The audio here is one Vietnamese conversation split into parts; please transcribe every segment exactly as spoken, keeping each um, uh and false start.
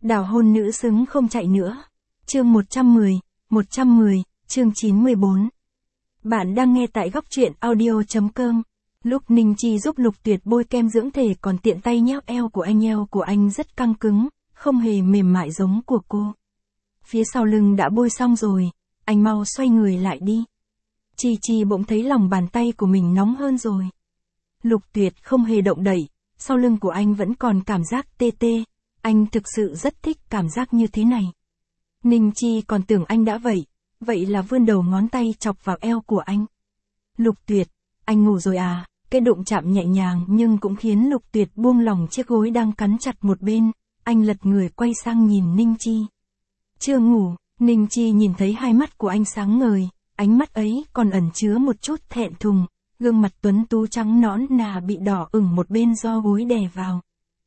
Đào hôn nữ xứng không chạy nữa. Chương một trăm mười, một trăm mười, chương chín mươi bốn. Bạn đang nghe tại góc truyện audio chấm com. Lúc Ninh Chi giúp Lục Tuyệt bôi kem dưỡng thể còn tiện tay nhéo eo của anh, eo của anh rất căng cứng, không hề mềm mại giống của cô. Phía sau lưng đã bôi xong rồi, anh mau xoay người lại đi. Chi Chi bỗng thấy lòng bàn tay của mình nóng hơn rồi. Lục Tuyệt không hề động đậy, sau lưng của anh vẫn còn cảm giác tê tê, anh thực sự rất thích cảm giác như thế này. Ninh Chi còn tưởng anh đã vậy, vậy là vươn đầu ngón tay chọc vào eo của anh. Lục Tuyệt, anh ngủ rồi à? Cái đụng chạm nhẹ nhàng nhưng cũng khiến Lục Tuyệt buông lỏng chiếc gối đang cắn chặt một bên, anh lật người quay sang nhìn Ninh Chi. Chưa ngủ, Ninh Chi nhìn thấy hai mắt của anh sáng ngời, ánh mắt ấy còn ẩn chứa một chút thẹn thùng, gương mặt tuấn tú trắng nõn nà bị đỏ ửng một bên do gối đè vào.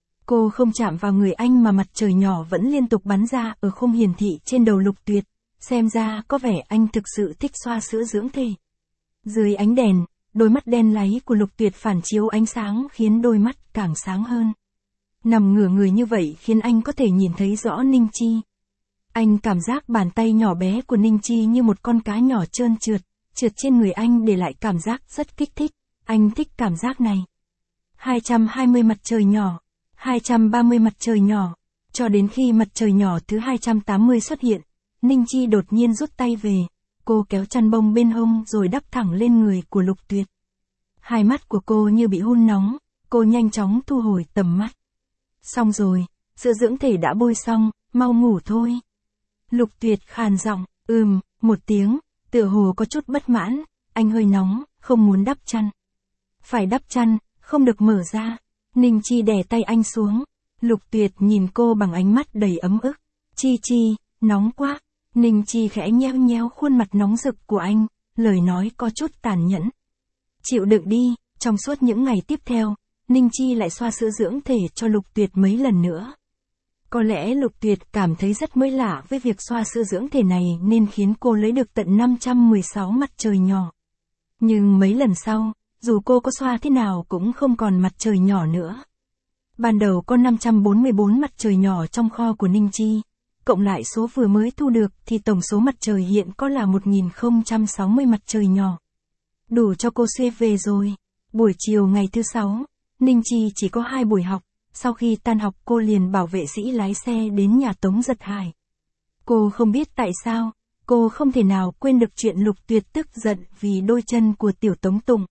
Cô không chạm vào người anh mà mặt trời nhỏ vẫn liên tục bắn ra ở khung hiển thị trên đầu Lục Tuyệt, xem ra có vẻ anh thực sự thích xoa sữa dưỡng thể. Dưới ánh đèn, đôi mắt đen láy của Lục Tuyệt phản chiếu ánh sáng khiến đôi mắt càng sáng hơn. Nằm ngửa người như vậy khiến anh có thể nhìn thấy rõ Ninh Chi. Anh cảm giác bàn tay nhỏ bé của Ninh Chi như một con cá nhỏ trơn trượt, trượt trên người anh để lại cảm giác rất kích thích, anh thích cảm giác này. hai trăm hai mươi mặt trời nhỏ, hai trăm ba mươi mặt trời nhỏ, cho đến khi mặt trời nhỏ thứ hai trăm tám mươi xuất hiện, Ninh Chi đột nhiên rút tay về, cô kéo chăn bông bên hông rồi đắp thẳng lên người của Lục Tuyệt. Hai mắt của cô như bị hun nóng, cô nhanh chóng thu hồi tầm mắt. Xong rồi, sữa dưỡng thể đã bôi xong, mau ngủ thôi. Lục Tuyệt khàn giọng, ừm, một tiếng, tựa hồ có chút bất mãn, anh hơi nóng, không muốn đắp chăn. Phải đắp chăn, không được mở ra. Ninh Chi đè tay anh xuống. Lục Tuyệt nhìn cô bằng ánh mắt đầy ấm ức. Chi Chi, nóng quá. Ninh Chi khẽ nheo nheo khuôn mặt nóng rực của anh, lời nói có chút tàn nhẫn. Chịu đựng đi, trong suốt những ngày tiếp theo, Ninh Chi lại xoa sữa dưỡng thể cho Lục Tuyệt mấy lần nữa. Có lẽ Lục Tuyệt cảm thấy rất mới lạ với việc xoa sữa dưỡng thể này nên khiến cô lấy được tận năm trăm mười sáu mặt trời nhỏ. Nhưng mấy lần sau, dù cô có xoa thế nào cũng không còn mặt trời nhỏ nữa. Ban đầu có năm trăm bốn mươi bốn mặt trời nhỏ trong kho của Ninh Chi, cộng lại số vừa mới thu được thì tổng số mặt trời hiện có là một nghìn không trăm sáu mươi mặt trời nhỏ. Đủ cho cô xuê về rồi. Buổi chiều ngày thứ sáu, Ninh Chi chỉ có hai buổi học, sau khi tan học cô liền bảo vệ sĩ lái xe đến nhà Tống Giật Hải. Cô không biết tại sao, cô không thể nào quên được chuyện Lục Tuyệt tức giận vì đôi chân của tiểu Tống Tụng.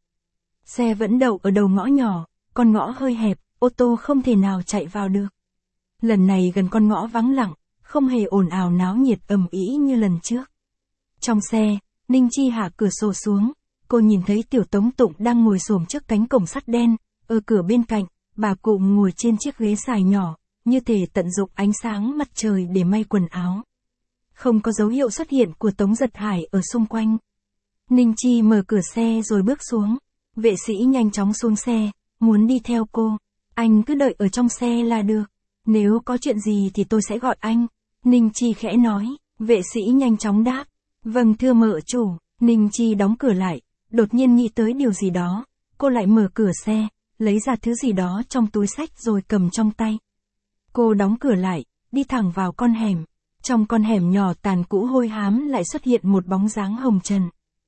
Xe vẫn đậu ở đầu ngõ nhỏ, con ngõ hơi hẹp, ô tô không thể nào chạy vào được. Lần này gần con ngõ vắng lặng, không hề ồn ào náo nhiệt ầm ĩ như lần trước. Trong xe, Ninh Chi hạ cửa sổ xuống, cô nhìn thấy tiểu Tống Tụng đang ngồi xổm trước cánh cổng sắt đen, ở cửa bên cạnh, bà cụ ngồi trên chiếc ghế xài nhỏ, như thể tận dụng ánh sáng mặt trời để may quần áo. Không có dấu hiệu xuất hiện của Tống Giật Hải ở xung quanh. Ninh Chi mở cửa xe rồi bước xuống. Vệ sĩ nhanh chóng xuống xe, muốn đi theo cô. Anh cứ đợi ở trong xe là được. Nếu có chuyện gì thì tôi sẽ gọi anh. Ninh Chi khẽ nói. Vệ sĩ nhanh chóng đáp. Vâng thưa mợ chủ. Ninh Chi đóng cửa lại. Đột nhiên nghĩ tới điều gì đó. Cô lại mở cửa xe, lấy ra thứ gì đó trong túi xách rồi cầm trong tay. Cô đóng cửa lại, đi thẳng vào con hẻm. Trong con hẻm nhỏ tàn cũ hôi hám lại xuất hiện một bóng dáng hồng trần.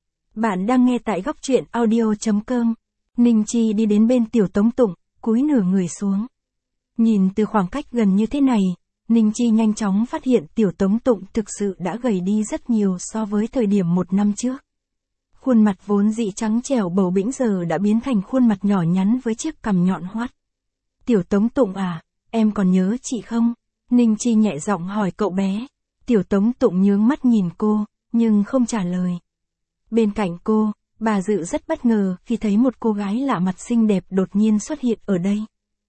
Bạn đang nghe tại góc truyện audio chấm com. Ninh Chi đi đến bên tiểu Tống Tụng, cúi nửa người xuống. Nhìn từ khoảng cách gần như thế này, Ninh Chi nhanh chóng phát hiện tiểu Tống Tụng thực sự đã gầy đi rất nhiều so với thời điểm một năm trước. Khuôn mặt vốn dị trắng trẻo bầu bĩnh giờ đã biến thành khuôn mặt nhỏ nhắn với chiếc cằm nhọn hoắt. Tiểu Tống Tụng à, em còn nhớ chị không? Ninh Chi nhẹ giọng hỏi cậu bé. Tiểu Tống Tụng nhướng mắt nhìn cô, nhưng không trả lời. Bên cạnh cô, bà Dự rất bất ngờ khi thấy một cô gái lạ mặt xinh đẹp đột nhiên xuất hiện ở đây.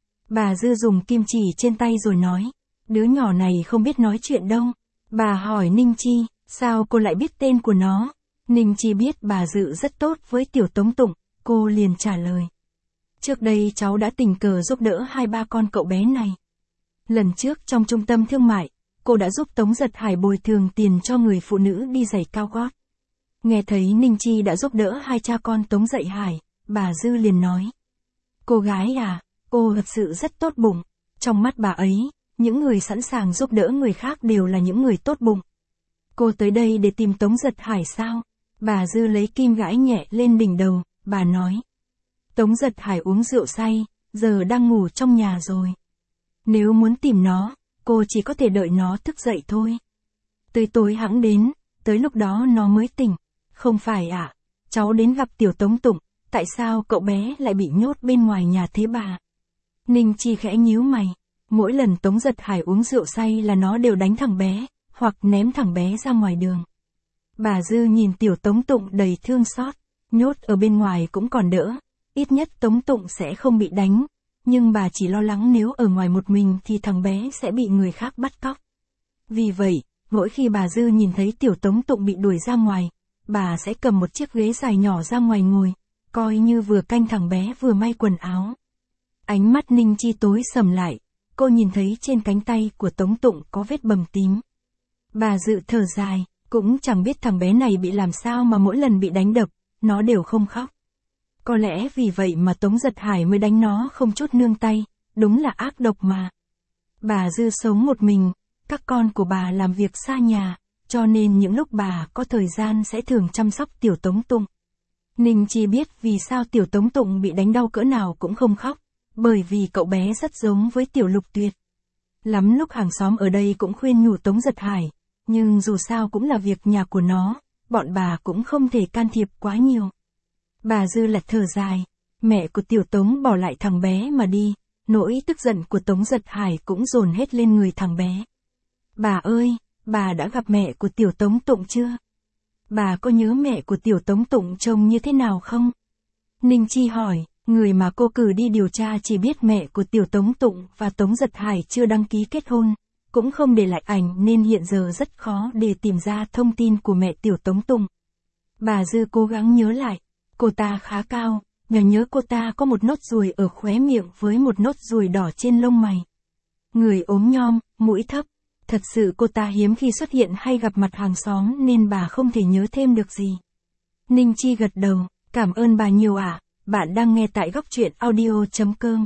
Bà Dư dùng kim chỉ trên tay rồi nói, đứa nhỏ này không biết nói chuyện đâu. Bà hỏi Ninh Chi, sao cô lại biết tên của nó? Ninh Chi biết bà Dự rất tốt với tiểu Tống Tụng, cô liền trả lời. Trước đây cháu đã tình cờ giúp đỡ hai ba con cậu bé này. Lần trước trong trung tâm thương mại, cô đã giúp Tống Giật Hải bồi thường tiền cho người phụ nữ đi giày cao gót. Nghe thấy Ninh Chi đã giúp đỡ hai cha con Tống Giật Hải, bà Dư liền nói. Cô gái à, cô thật sự rất tốt bụng. Trong mắt bà ấy, những người sẵn sàng giúp đỡ người khác đều là những người tốt bụng. Cô tới đây để tìm Tống Giật Hải sao? Bà Dư lấy kim gãi nhẹ lên đỉnh đầu, bà nói. Tống Giật Hải uống rượu say, giờ đang ngủ trong nhà rồi. Nếu muốn tìm nó, cô chỉ có thể đợi nó thức dậy thôi. Tới tối hẵng đến, tới lúc đó nó mới tỉnh. Không phải ạ, à? Cháu đến gặp tiểu Tống Tụng, tại sao cậu bé lại bị nhốt bên ngoài nhà thế bà? Ninh Chi khẽ nhíu mày, mỗi lần Tống Giật Hải uống rượu say là nó đều đánh thằng bé, hoặc ném thằng bé ra ngoài đường. Bà Dư nhìn tiểu Tống Tụng đầy thương xót, nhốt ở bên ngoài cũng còn đỡ, ít nhất Tống Tụng sẽ không bị đánh, nhưng bà chỉ lo lắng nếu ở ngoài một mình thì thằng bé sẽ bị người khác bắt cóc. Vì vậy, mỗi khi bà Dư nhìn thấy tiểu Tống Tụng bị đuổi ra ngoài, bà sẽ cầm một chiếc ghế dài nhỏ ra ngoài ngồi, coi như vừa canh thằng bé vừa may quần áo. Ánh mắt Ninh Chi tối sầm lại, cô nhìn thấy trên cánh tay của Tống Tụng có vết bầm tím. Bà Dự thở dài, cũng chẳng biết thằng bé này bị làm sao mà mỗi lần bị đánh đập, nó đều không khóc. Có lẽ vì vậy mà Tống Giật Hải mới đánh nó không chút nương tay, đúng là ác độc mà. Bà Dư sống một mình, các con của bà làm việc xa nhà, cho nên những lúc bà có thời gian sẽ thường chăm sóc tiểu Tống Tụng. Ninh Chi biết vì sao tiểu Tống Tụng bị đánh đau cỡ nào cũng không khóc, bởi vì cậu bé rất giống với tiểu Lục Tuyệt. Lắm lúc hàng xóm ở đây cũng khuyên nhủ Tống Giật Hải, nhưng dù sao cũng là việc nhà của nó, bọn bà cũng không thể can thiệp quá nhiều. Bà Dư lật thở dài, mẹ của tiểu Tống bỏ lại thằng bé mà đi, nỗi tức giận của Tống Giật Hải cũng dồn hết lên người thằng bé. Bà ơi, bà đã gặp mẹ của tiểu Tống Tụng chưa? Bà có nhớ mẹ của tiểu Tống Tụng trông như thế nào không? Ninh Chi hỏi, người mà cô cử đi điều tra chỉ biết mẹ của tiểu Tống Tụng và Tống Giật Hải chưa đăng ký kết hôn, cũng không để lại ảnh nên hiện giờ rất khó để tìm ra thông tin của mẹ tiểu Tống Tụng. Bà Dư cố gắng nhớ lại, cô ta khá cao, nhờ nhớ cô ta có một nốt ruồi ở khóe miệng với một nốt ruồi đỏ trên lông mày. Người ốm nhom, mũi thấp. Thật sự cô ta hiếm khi xuất hiện hay gặp mặt hàng xóm nên bà không thể nhớ thêm được gì. Ninh Chi gật đầu, cảm ơn bà nhiều ạ, à. Bạn đang nghe tại góc truyện audio chấm com.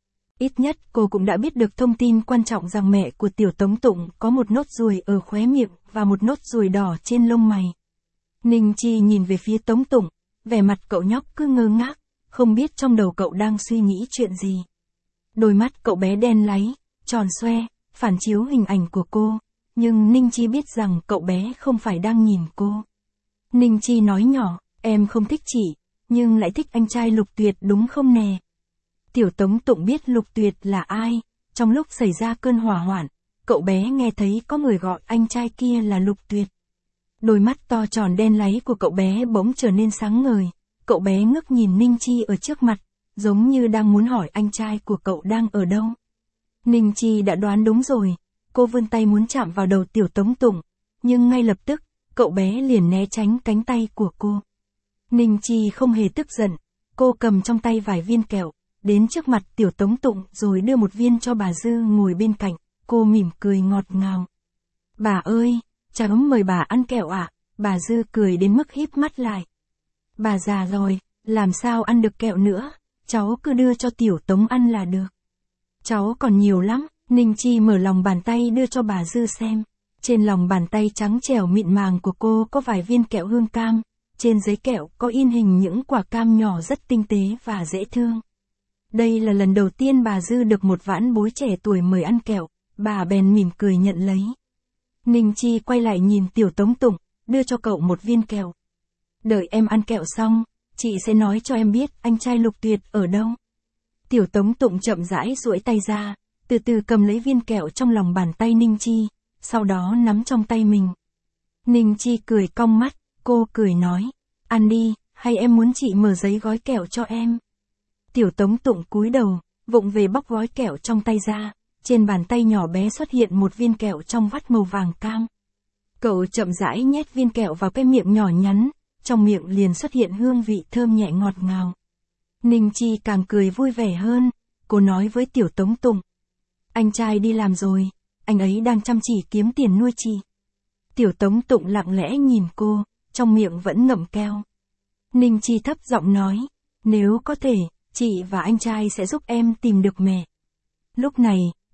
Ít nhất cô cũng đã biết được thông tin quan trọng rằng mẹ của tiểu Tống Tụng có một nốt ruồi ở khóe miệng và một nốt ruồi đỏ trên lông mày. Ninh Chi nhìn về phía Tống Tụng, vẻ mặt cậu nhóc cứ ngơ ngác, không biết trong đầu cậu đang suy nghĩ chuyện gì. Đôi mắt cậu bé đen láy, tròn xoe, phản chiếu hình ảnh của cô, nhưng Ninh Chi biết rằng cậu bé không phải đang nhìn cô. Ninh Chi nói nhỏ, em không thích chị, nhưng lại thích anh trai Lục Tuyệt đúng không nè? Tiểu Tống Tụng biết Lục Tuyệt là ai, trong lúc xảy ra cơn hỏa hoạn, cậu bé nghe thấy có người gọi anh trai kia là Lục Tuyệt. Đôi mắt to tròn đen láy của cậu bé bỗng trở nên sáng ngời, cậu bé ngước nhìn Ninh Chi ở trước mặt, giống như đang muốn hỏi anh trai của cậu đang ở đâu. Ninh Chi đã đoán đúng rồi, cô vươn tay muốn chạm vào đầu tiểu Tống Tụng, nhưng ngay lập tức, cậu bé liền né tránh cánh tay của cô. Ninh Chi không hề tức giận, cô cầm trong tay vài viên kẹo, đến trước mặt tiểu Tống Tụng rồi đưa một viên cho bà Dư ngồi bên cạnh, cô mỉm cười ngọt ngào. Bà ơi, cháu mời bà ăn kẹo ạ, à? Bà Dư cười đến mức híp mắt lại. Bà già rồi, làm sao ăn được kẹo nữa, cháu cứ đưa cho tiểu Tống ăn là được. Cháu còn nhiều lắm, Ninh Chi mở lòng bàn tay đưa cho bà Dư xem. Trên lòng bàn tay trắng trẻo mịn màng của cô có vài viên kẹo hương cam, trên giấy kẹo có in hình những quả cam nhỏ rất tinh tế và dễ thương. Đây là lần đầu tiên bà Dư được một vãn bối trẻ tuổi mời ăn kẹo, bà bèn mỉm cười nhận lấy. Ninh Chi quay lại nhìn tiểu Tống Tụng, đưa cho cậu một viên kẹo. Đợi em ăn kẹo xong, chị sẽ nói cho em biết anh trai Lục Tuyệt ở đâu. Tiểu Tống Tụng chậm rãi duỗi tay ra, từ từ cầm lấy viên kẹo trong lòng bàn tay Ninh Chi, sau đó nắm trong tay mình. Ninh Chi cười cong mắt, cô cười nói, ăn đi, hay em muốn chị mở giấy gói kẹo cho em? Tiểu Tống Tụng cúi đầu, vụng về bóc gói kẹo trong tay ra, trên bàn tay nhỏ bé xuất hiện một viên kẹo trong vắt màu vàng cam. Cậu chậm rãi nhét viên kẹo vào cái miệng nhỏ nhắn, trong miệng liền xuất hiện hương vị thơm nhẹ ngọt ngào. Ninh Chi càng cười vui vẻ hơn, cô nói với tiểu Tống Tụng. Anh trai đi làm rồi, anh ấy đang chăm chỉ kiếm tiền nuôi chị. Tiểu Tống Tụng lặng lẽ nhìn cô, trong miệng vẫn ngậm kẹo. Ninh Chi thấp giọng nói, nếu có thể, chị và anh trai sẽ giúp em tìm được mẹ. Lúc này,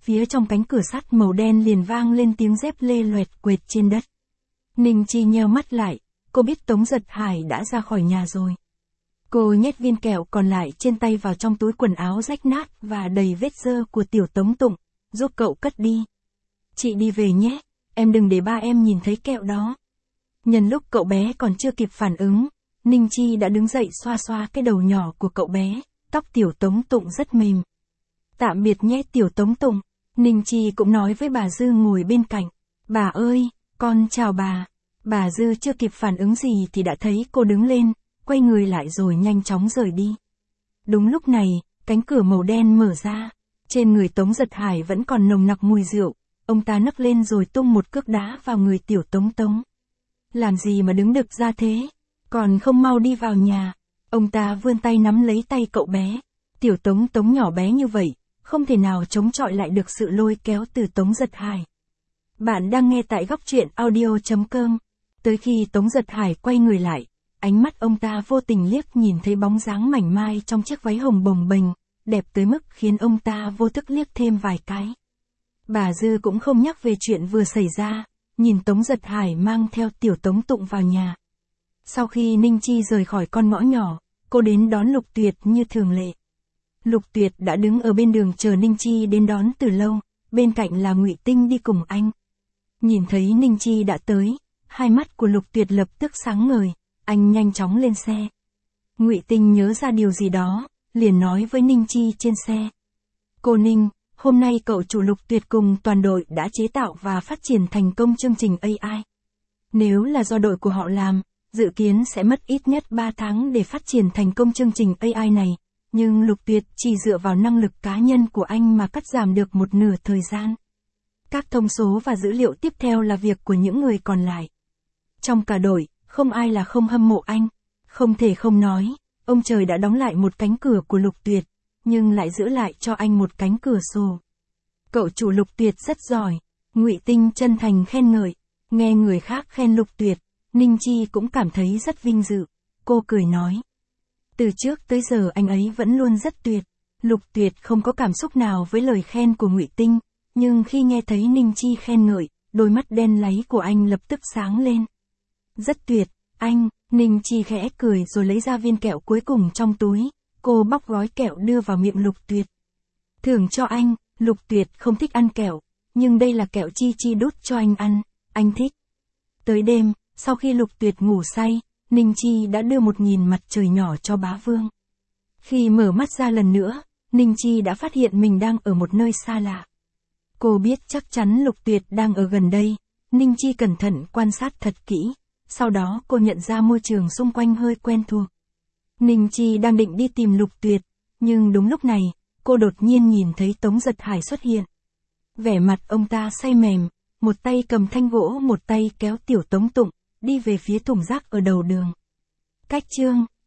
phía trong cánh cửa sắt màu đen liền vang lên tiếng dép lê loẹt quệt trên đất. Ninh Chi nheo mắt lại, cô biết Tống Giật Hải đã ra khỏi nhà rồi. Cô nhét viên kẹo còn lại trên tay vào trong túi quần áo rách nát và đầy vết dơ của tiểu Tống Tụng, giúp cậu cất đi. Chị đi về nhé, em đừng để ba em nhìn thấy kẹo đó. Nhân lúc cậu bé còn chưa kịp phản ứng, Ninh Chi đã đứng dậy xoa xoa cái đầu nhỏ của cậu bé, tóc tiểu Tống Tụng rất mềm. Tạm biệt nhé tiểu Tống Tụng, Ninh Chi cũng nói với bà Dư ngồi bên cạnh. Bà ơi, con chào bà. Bà Dư chưa kịp phản ứng gì thì đã thấy cô đứng lên, quay người lại rồi nhanh chóng rời đi. Đúng lúc này, cánh cửa màu đen mở ra. Trên người Tống Giật Hải vẫn còn nồng nặc mùi rượu, ông ta nấc lên rồi tung một cước đá vào người tiểu Tống Tống. Làm gì mà đứng đực ra thế? Còn không mau đi vào nhà. Ông ta vươn tay nắm lấy tay cậu bé. Tiểu Tống Tống nhỏ bé như vậy, không thể nào chống chọi lại được sự lôi kéo từ Tống Giật Hải. Bạn đang nghe tại góc truyện audio chấm com. Tới khi Tống Giật Hải quay người lại, ánh mắt ông ta vô tình liếc nhìn thấy bóng dáng mảnh mai trong chiếc váy hồng bồng bềnh, đẹp tới mức khiến ông ta vô thức liếc thêm vài cái. Bà Dư cũng không nhắc về chuyện vừa xảy ra, nhìn Tống Giật Hải mang theo tiểu Tống Tụng vào nhà. Sau khi Ninh Chi rời khỏi con ngõ nhỏ, cô đến đón Lục Tuyệt như thường lệ. Lục Tuyệt đã đứng ở bên đường chờ Ninh Chi đến đón từ lâu, bên cạnh là Ngụy Tinh đi cùng anh. Nhìn thấy Ninh Chi đã tới, hai mắt của Lục Tuyệt lập tức sáng ngời, anh nhanh chóng lên xe. Ngụy Tinh nhớ ra điều gì đó, liền nói với Ninh Chi trên xe. Cô Ninh, hôm nay cậu chủ Lục Tuyệt cùng toàn đội đã chế tạo và phát triển thành công chương trình a i. Nếu là do đội của họ làm, dự kiến sẽ mất ít nhất ba tháng để phát triển thành công chương trình a i này, nhưng Lục Tuyệt chỉ dựa vào năng lực cá nhân của anh mà cắt giảm được một nửa thời gian. Các thông số và dữ liệu tiếp theo là việc của những người còn lại. Trong cả đội, không ai là không hâm mộ anh. Không thể không nói, ông trời đã đóng lại một cánh cửa của Lục Tuyệt, nhưng lại giữ lại cho anh một cánh cửa sổ. Cậu chủ Lục Tuyệt rất giỏi, Ngụy Tinh chân thành khen ngợi. Nghe người khác khen Lục Tuyệt, Ninh Chi cũng cảm thấy rất vinh dự. Cô cười nói. Từ trước tới giờ anh ấy vẫn luôn rất tuyệt. Lục Tuyệt không có cảm xúc nào với lời khen của Ngụy Tinh, nhưng khi nghe thấy Ninh Chi khen ngợi, đôi mắt đen láy của anh lập tức sáng lên. Rất tuyệt, anh, Ninh Chi khẽ cười rồi lấy ra viên kẹo cuối cùng trong túi, cô bóc gói kẹo đưa vào miệng Lục Tuyệt. Thưởng cho anh, Lục Tuyệt không thích ăn kẹo, nhưng đây là kẹo Chi Chi đút cho anh ăn, anh thích. Tới đêm, sau khi Lục Tuyệt ngủ say, Ninh Chi đã đưa một nhìn mặt trời nhỏ cho bá vương. Khi mở mắt ra lần nữa, Ninh Chi đã phát hiện mình đang ở một nơi xa lạ. Cô biết chắc chắn Lục Tuyệt đang ở gần đây, Ninh Chi cẩn thận quan sát thật kỹ, sau đó cô nhận ra môi trường xung quanh hơi quen thuộc. Ninh Chi đang định đi tìm Lục Tuyệt, nhưng đúng lúc này, cô đột nhiên nhìn thấy Tống Giật Hải xuất hiện. Vẻ mặt ông ta say mềm, một tay cầm thanh gỗ một tay kéo tiểu Tống Tụng, đi về phía thùng rác ở đầu đường. Cách chương